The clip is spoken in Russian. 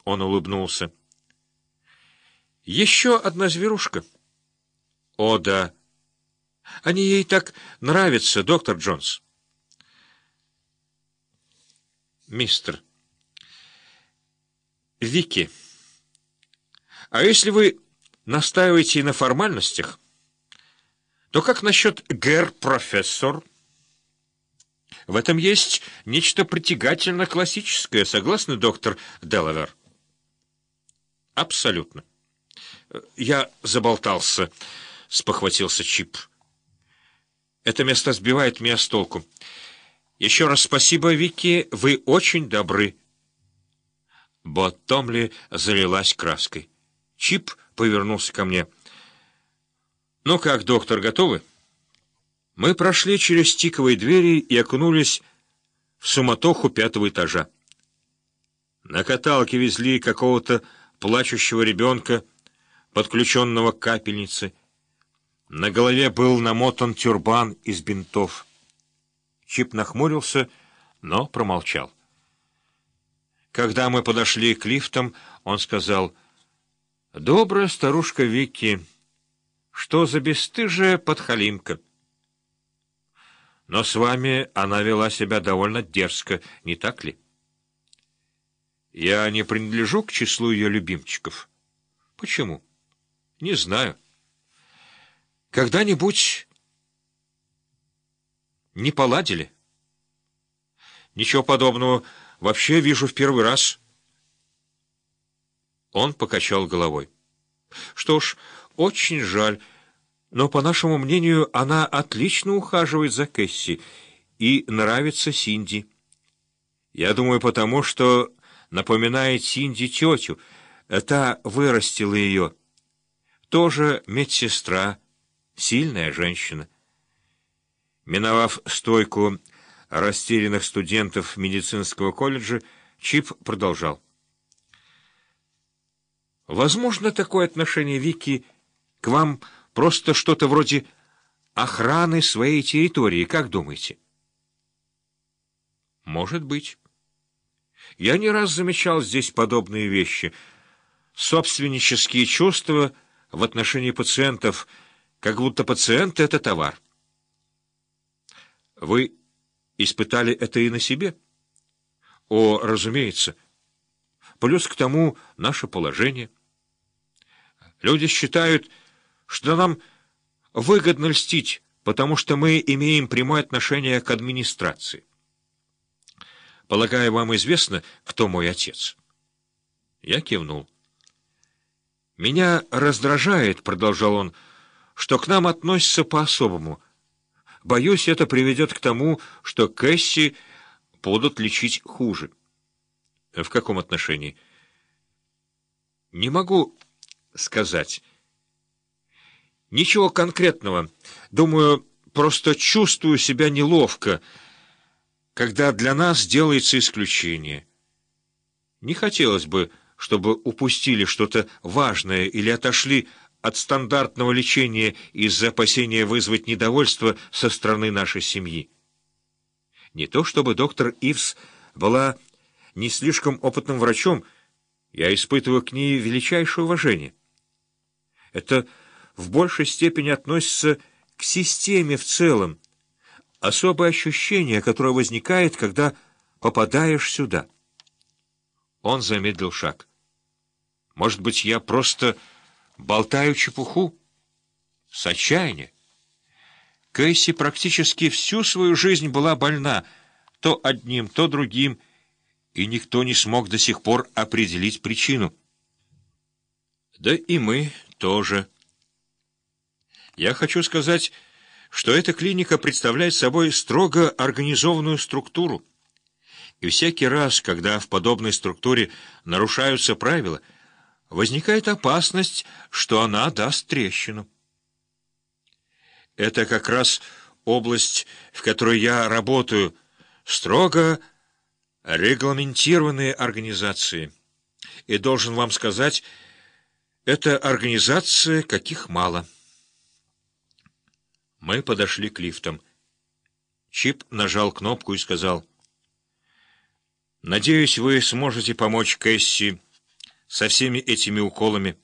Он улыбнулся. «Еще одна зверушка». «О, да. Они ей так нравятся, доктор Джонс». «Мистер Вики, а если вы настаиваете на формальностях, то как насчет гэр-профессор? В этом есть нечто притягательно классическое, согласны, доктор Делавер?» «Абсолютно». «Я заболтался», — спохватился Чип. «Это место сбивает меня с толку. Еще раз спасибо, Вики, вы очень добры». Боттомли залилась краской. Чип повернулся ко мне. «Ну как, доктор, готовы?» Мы прошли через тиковые двери и окунулись в суматоху 5-го этажа. На каталке везли какого-то плачущего ребенка, подключенного к капельнице. На голове был намотан тюрбан из бинтов. Чип нахмурился, но промолчал. Когда мы подошли к лифтам, он сказал: «Добрая старушка Вики, что за бесстыжая подхалимка! Но с вами она вела себя довольно дерзко, не так ли?» «Я не принадлежу к числу ее любимчиков». «Почему?» «Не знаю. Когда-нибудь не поладили?» «Ничего подобного. Вообще вижу в первый раз». Он покачал головой. «Что ж, очень жаль, но, по нашему мнению, она отлично ухаживает за Кэсси и нравится Синди. Я думаю, потому что напоминает Синди тетю, та вырастила ее. Тоже медсестра, сильная женщина». Миновав стойку растерянных студентов медицинского колледжа, Чип продолжал. «Возможно, такое отношение Вики к вам просто что-то вроде охраны своей территории, как думаете?» «Может быть. Я не раз замечал здесь подобные вещи. Собственнические чувства в отношении пациентов, как будто пациенты — это товар». «Вы испытали это и на себе?» «О, разумеется. Плюс к тому наше положение. Люди считают, что нам выгодно льстить, потому что мы имеем прямое отношение к администрации. Полагаю, вам известно, кто мой отец?» Я кивнул. «Меня раздражает, — продолжал он, — что к нам относятся по-особому. Боюсь, это приведет к тому, что Кэсси будут лечить хуже». «В каком отношении?» «Не могу сказать. Ничего конкретного. Думаю, просто чувствую себя неловко, когда для нас делается исключение. Не хотелось бы, чтобы упустили что-то важное или отошли от стандартного лечения из-за опасения вызвать недовольство со стороны нашей семьи. Не то чтобы доктор Ивс была не слишком опытным врачом, я испытываю к ней величайшее уважение. Это в большей степени относится к системе в целом, особое ощущение, которое возникает, когда попадаешь сюда». Он замедлил шаг. «Может быть, я просто болтаю чепуху?» «С отчаяния. Кэсси практически всю свою жизнь была больна, то одним, то другим, и никто не смог до сих пор определить причину. Да и мы тоже. Я хочу сказать, что эта клиника представляет собой строго организованную структуру, и всякий раз, когда в подобной структуре нарушаются правила, возникает опасность, что она даст трещину. Это как раз область, в которой я работаю, строго регламентированные организации. И должен вам сказать, это организация, каких мало. Мы подошли к лифтам. Чип нажал кнопку и сказал: «Надеюсь, вы сможете помочь Кэсси со всеми этими уколами.